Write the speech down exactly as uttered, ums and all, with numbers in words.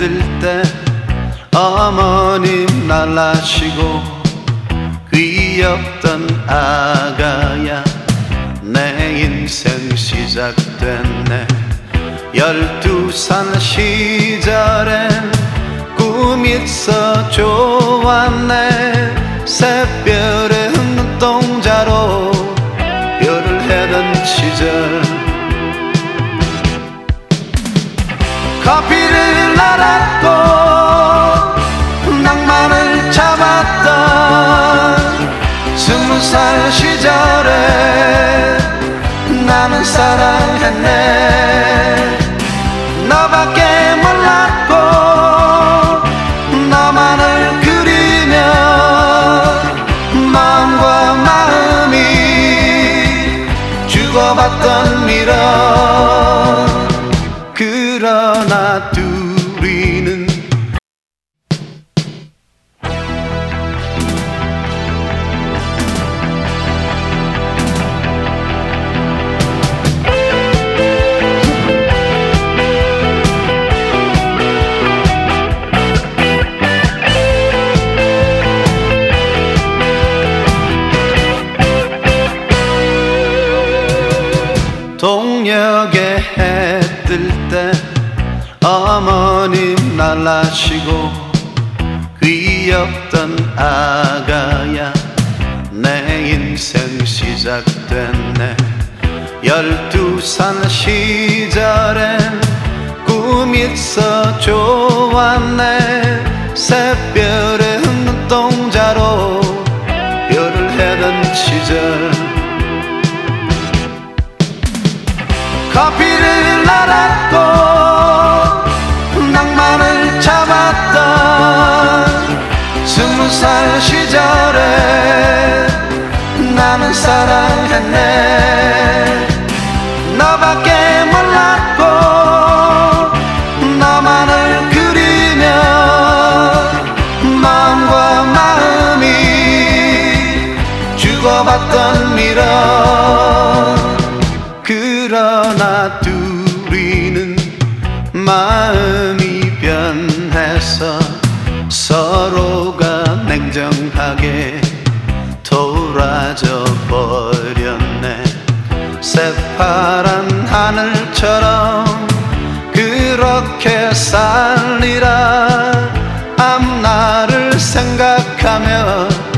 뜰 때 어머님 날라시고 귀엽던 아가야 내 인생 시작됐네. 열두 살 시절엔 꿈이 있어 좋았네. 새별의 눈동자로 별을 해던 시절 커피를 날았고 낭만을 잡았던 스무 살 시절에 나는 사랑했네. 너밖에 몰랐고 너만을 그리며 마음과 마음이 주고받던 미련. 그러나 둘이는 동역에 해 뜰 때 어머님 날라시고 귀엽던 아가야 내 인생 시작됐네. 열두 살 시절엔 꿈이 있어 좋았네. 새별의 눈동자로 별을 해던 시절 커피를 날았고 낭만을 잡았던 스무 살 시절에 나는 사랑했네. 너밖에 몰랐고 너만을 그리며 마음과 마음이 주고받던 미련. 그러나 둘이는 마음이 변해서 서로가 냉정하게 돌아져 버렸네. 새파란 하늘처럼